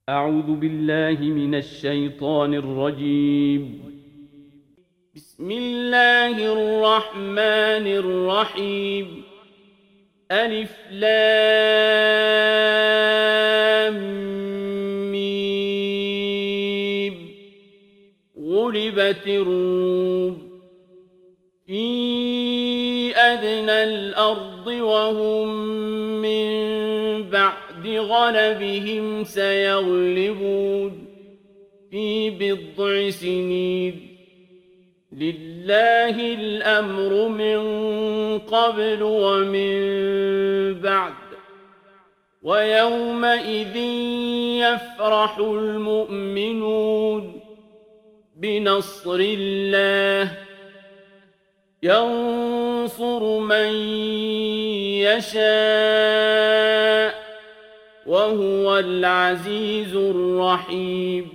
أعوذ بالله من الشيطان الرجيم. بسم الله الرحمن الرحيم. ألف لام ميم. غلبت الروم في أدنى الأرض وهم من بعد غلبهم سيغلبون في بضع سنين. لله الأمر من قبل ومن بعد، ويومئذ يفرح المؤمنون بنصر الله. ينصر من يشاء وهو العزيز الرحيم.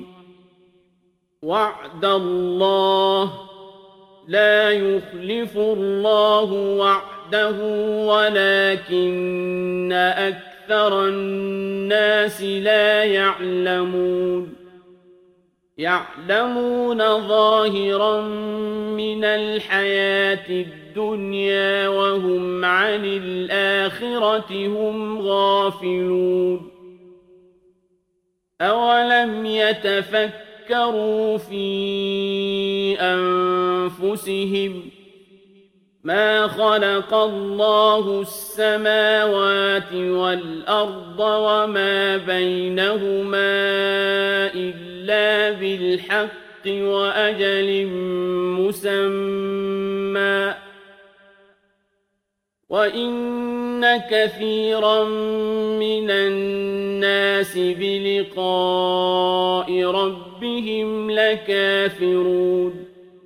وعد الله، لا يخلف الله وعده ولكن أكثر الناس لا يعلمون. يعلمون ظاهرا من الحياة الدنيا وهم عن الآخرة هم غافلون. أولم يتفكروا في أنفسهم ما خلق الله السماوات والأرض وما بينهما إلا بالحق وأجل مسمى، وإن كثيرا من الناس بلقاء ربهم لكافرون.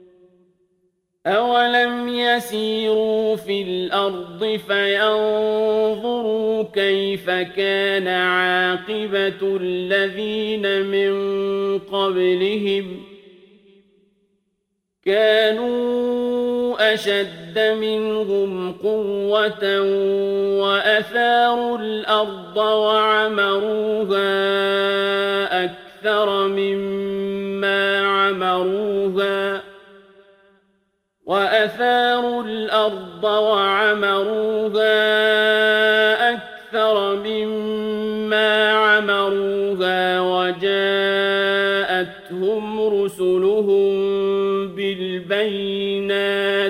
أولم يسيروا في الأرض فينظروا كيف كان عاقبة الذين من قبلهم؟ كانوا أشد منهم قوة وأثاروا الأرض وعمروها أكثر مما عمروها وجاءتهم رسلهم بالبينات،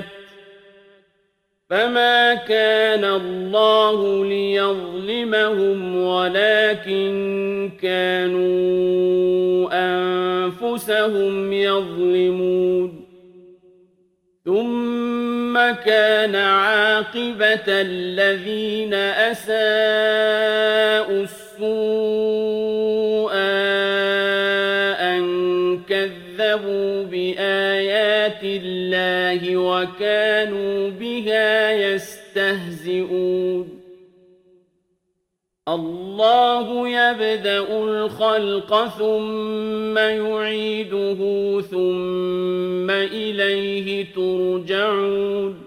فما كان الله ليظلمهم ولكن كانوا أنفسهم يظلمون. ثم كان عاقبة الذين أساءوا السوء أن كذبوا بآيات الله وكانوا بها يستهزئون. الله يبدأ الخلق ثم يعيده ثم إليه ترجعون.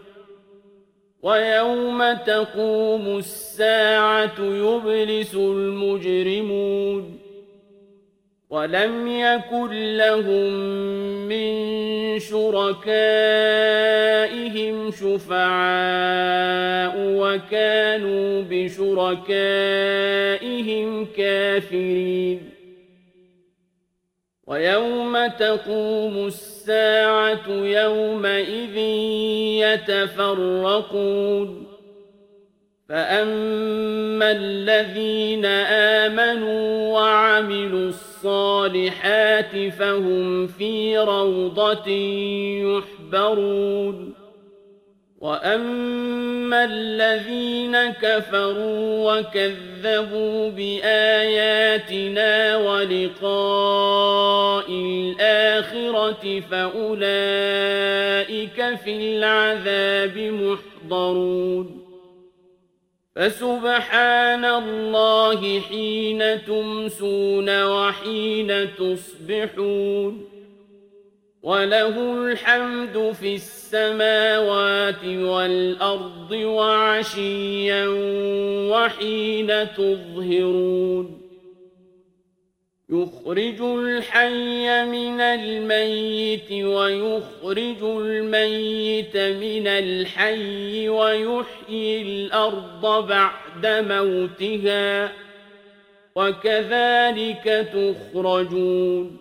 ويوم تقوم الساعة يبلس المجرمون ولم يكن لهم من شركائهم شفعاء وكانوا بشركائهم كافرين. ويوم تقوم الساعة يومئذ يتفرقون، فأما الذين آمنوا وعملوا الصالحات فهم في روضة يحبرون. وأما الذين كفروا وكذبوا بآياتنا ولقاء الآخرة فأولئك في العذاب محضرون. فسبحان الله حين تمسون وحين تصبحون، وله الحمد في السماوات والأرض وعشيا وحين تظهرون. يخرج الحي من الميت ويخرج الميت من الحي ويحيي الأرض بعد موتها وكذلك تخرجون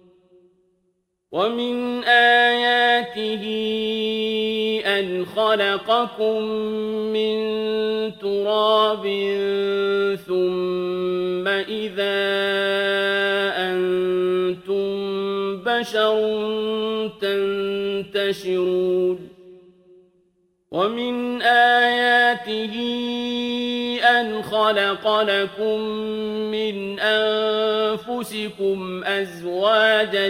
ومن آياته أن خلقكم من تراب ثم إذا أنتم بشر تنتشرون ومن آياته أن خلق لكم من أنفسكم أزواجا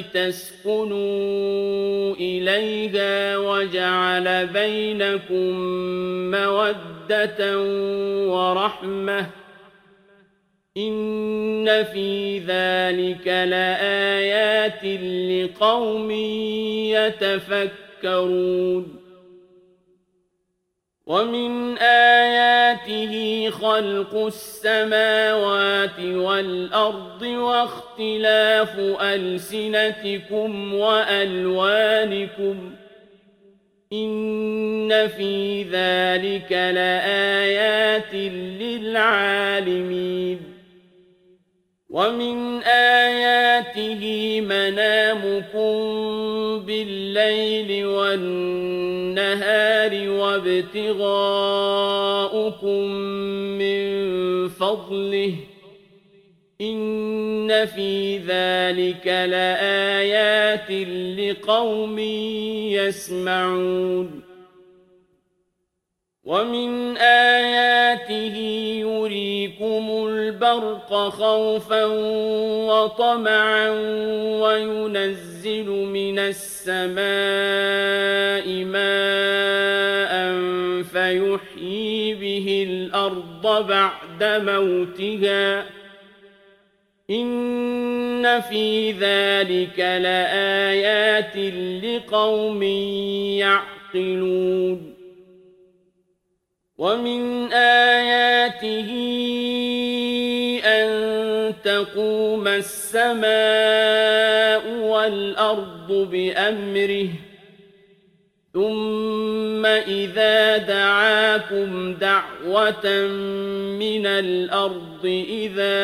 لتسكنوا إليها وجعل بينكم مودة ورحمة إن في ذلك لآيات لقوم يتفكرون ومن آياته خلق السماوات والأرض واختلاف ألسنتكم وألوانكم إن في ذلك لآيات للعالمين ومن آياته منامكم بالليل والنهار وابتغاؤكم من فضله إن في ذلك لآيات لقوم يسمعون ومن آياته يريكم البرق خوفا وطمعا وينزل من السماء ماء فيحيي به الأرض بعد موتها إن في ذلك لآيات لقوم يعقلون ومن آياته أن تقوم السماء والأرض بأمره ثم إذا دعاكم دعوة من الأرض إذا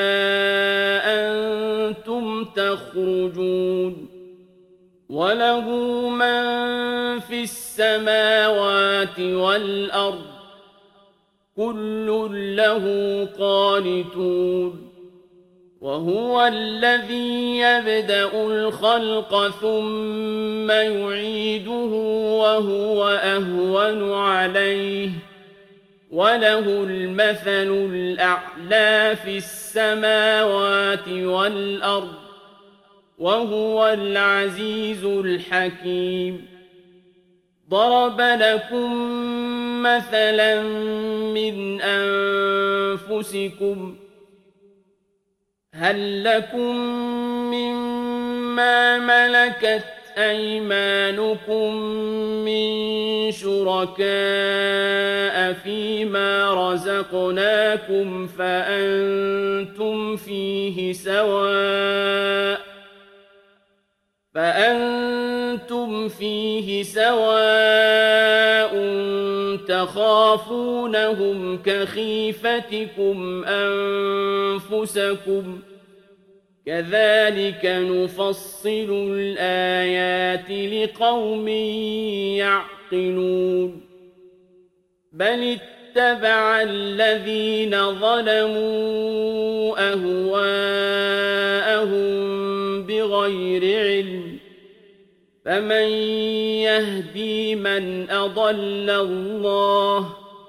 أنتم تخرجون وله من في السماوات والأرض كل له قانتون وهو الذي يبدأ الخلق ثم يعيده وهو أهون عليه وله المثل الأعلى في السماوات والأرض وهو العزيز الحكيم ضرب لكم مثلا من أنفسكم هل لكم مما ملكت أيمانكم من شركاء فيما رزقناكم فأنتم فيه سواء تخافونهم كخيفتكم أنفسكم كذلك نفصل الآيات لقوم يعقلون بل اتبع الذين ظلموا أهواءهم بغير علم فمن يهدي من أضل الله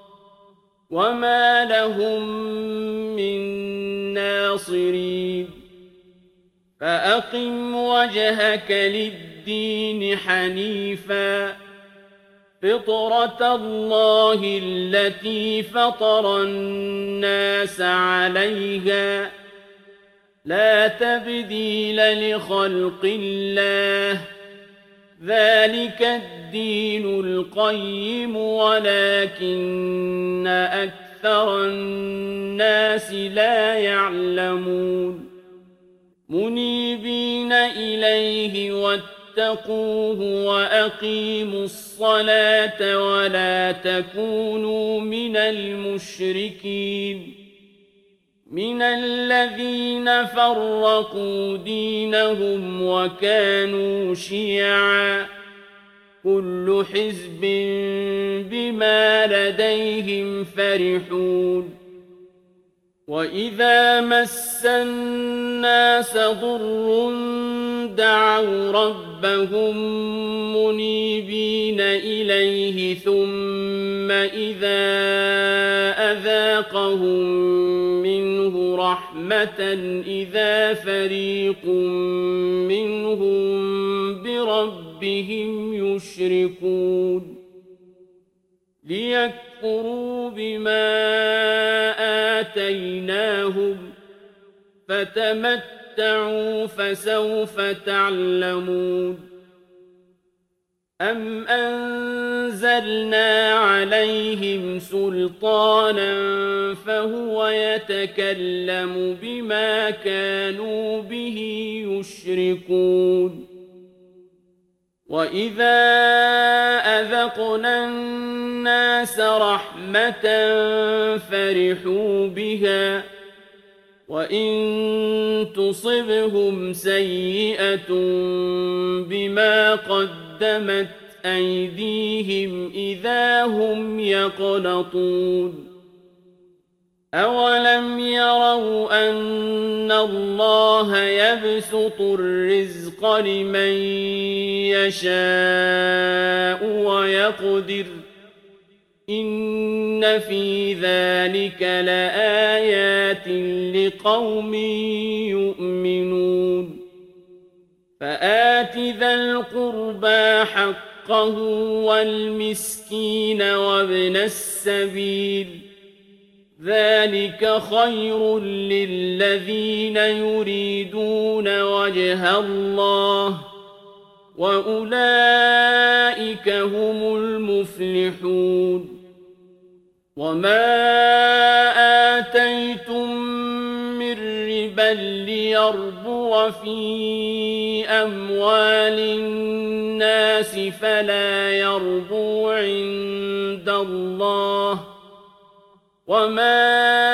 وما لهم من ناصرين فأقم وجهك للدين حنيفا فطرة الله التي فطر الناس عليها لا تبديل لخلق الله ذلك الدين القيم ولكن أكثر الناس لا يعلمون منيبين إليه واتقوه وأقيموا الصلاة ولا تكونوا من المشركين من الذين فرقوا دينهم وكانوا شيعا كل حزب بما لديهم فرحون وإذا مس الناس ضر دعوا ربهم منيبين إليه ثم إذا أذاقهم منه رحمة إذا فريق منهم بربهم يشركون ليكفروا بما آتيناهم فتمتعوا فسوف تعلمون أم أنزلنا عليهم سلطانا فهو يتكلم بما كانوا به يشركون وإذا أذقنا الناس رحمة فرحوا بها وإن تصبهم سيئة بما قدمت أيديهم إذا هم يقنطون أولم يروا أن الله يبسط الرزق لمن يشاء ويقدر إن في ذلك لآيات لقوم يؤمنون فآت ذا القربى حقه والمسكين وابن السبيل ذلك خير للذين يريدون وجه الله وأولئك هم المفلحون وما آتيتم من ربا ليربو في أموال الناس فلا يربو عند الله وما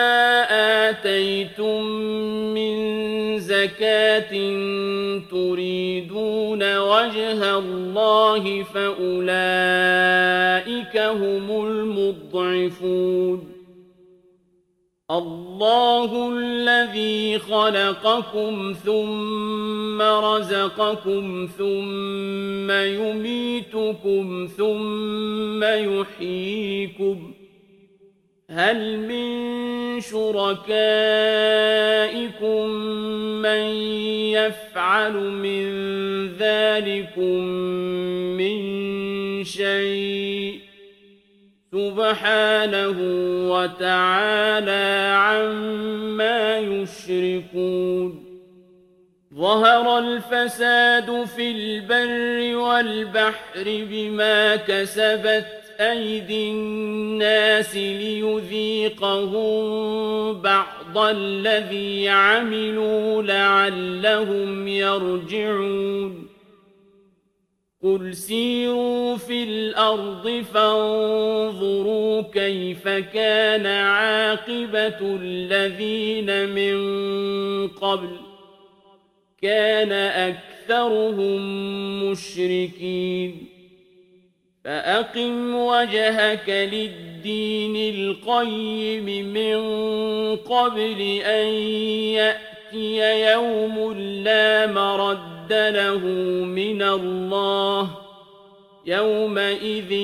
آتيتم من زكاة تريدون وجه الله فأولئك هم المضعفون الله الذي خلقكم ثم رزقكم ثم يميتكم ثم يحييكم هل من شركائكم من يفعل من ذلكم من شيء سبحانه وتعالى عما يشركون ظهر الفساد في البر والبحر بما كسبت أيدي الناس ليذيقهم بعض الذي عملوا لعلهم يرجعون قل سيروا في الأرض فانظروا كيف كان عاقبة الذين من قبل كان أكثرهم مشركين فأقم وجهك للدين القيم من قبل أن يأتي يوم لا مرد له من الله يومئذ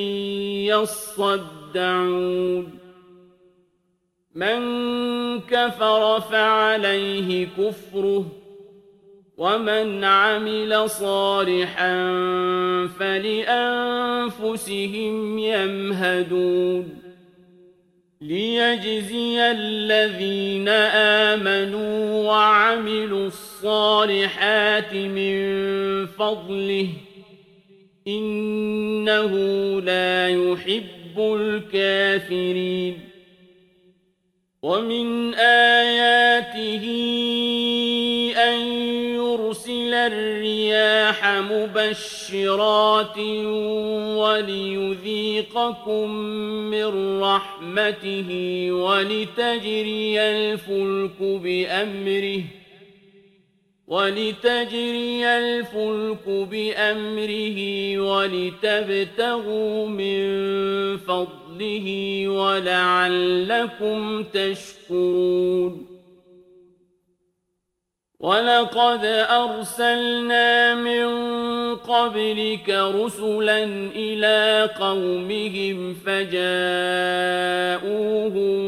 يصدعون من كفر فعليه كفره ومن عمل صالحا فلأنفسهم يمهدون ليجزي الذين آمنوا وعملوا الصالحات من فضله إنه لا يحب الكافرين ومن آياته أن ليرسل الرياح مبشرات وليذيقكم من رحمته ولتجري الفلك بأمره ولتبتغوا من فضله ولعلكم تشكرون ولقد أرسلنا من قبلك رسلا إلى قومهم فجاءوهم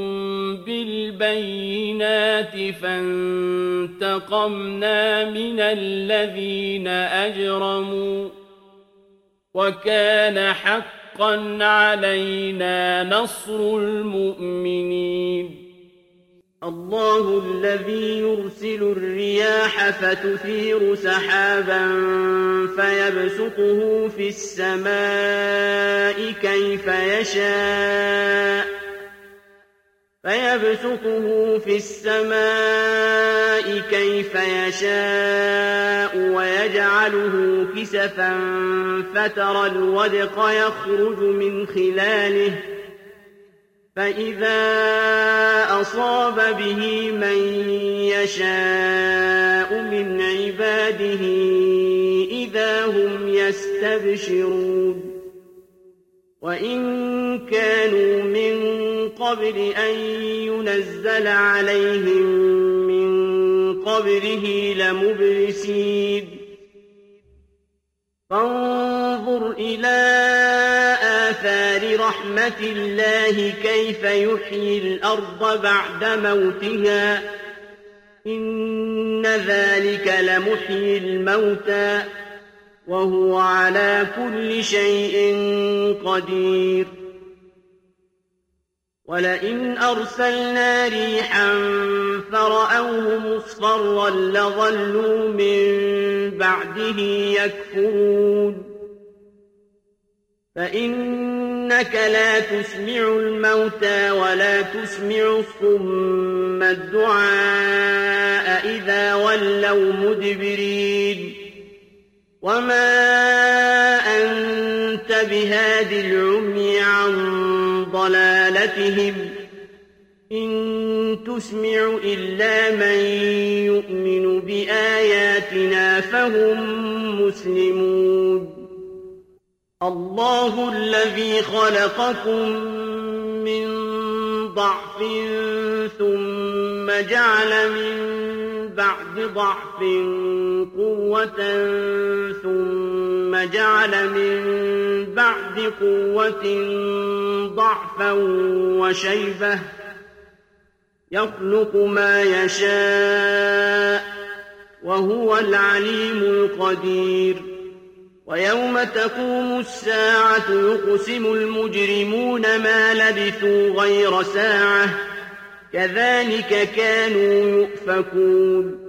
بالبينات فانتقمنا من الذين أجرموا وكان حقا علينا نصر المؤمنين الله الذي يرسل الرياح فتثير سحابا فيبسطه في السماء كيف يشاء ويجعله كسفا فترى الودق يخرج من خلاله فإذا أصاب به من يشاء من عباده إذا هم يستبشرون وإن كانوا من قبل أن ينزل عليهم من قبله لمبلسين فانظر إلى آثار رحمة الله كيف يحيي الأرض بعد موتها إن ذلك لمحيي الموتى وهو على كل شيء قدير ولئن أرسلنا ريحا فرأوه مصفرا لظلوا من بعده يكفرون فإنك لا تسمع الموتى ولا تسمع الصم الدعاء إذا ولوا مدبرين وما أنت بهاد العمي عن ضلالتهم إن تسمع إلا من يؤمن بآياتنا فهم مسلمون الله الذي خلقكم من ضعف ثم جعل من بعد ضعف قوة ثم جعل من بعد قوة ضعفا وشيبة يخلق ما يشاء وهو العليم القدير ويوم تقوم الساعة يقسم المجرمون ما لبثوا غير ساعة كذلك كانوا يؤفكون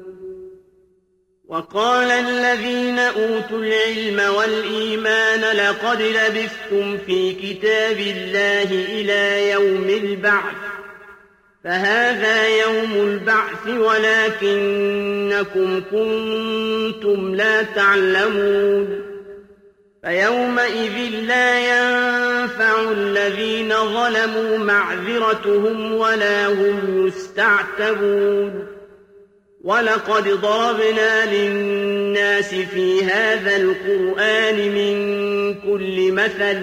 وقال الذين أوتوا العلم والإيمان لقد لبثتم في كتاب الله إلى يوم البعث فهذا يوم البعث ولكنكم كنتم لا تعلمون فيومئذ لا ينفع الذين ظلموا معذرتهم ولا هم يستعتبون ولقد ضربنا للناس في هذا القرآن من كل مثل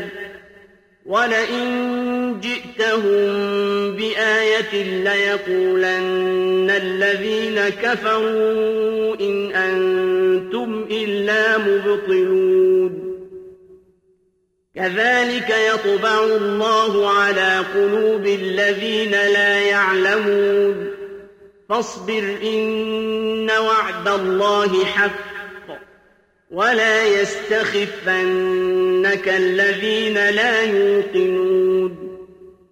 ولئن جئتهم بآية ليقولن الذين كفروا إن أنتم إلا مبطلون كذلك يطبع الله على قلوب الذين لا يعلمون فاصبر إن وعد الله حق ولا يستخفنك الذين لا يوقنون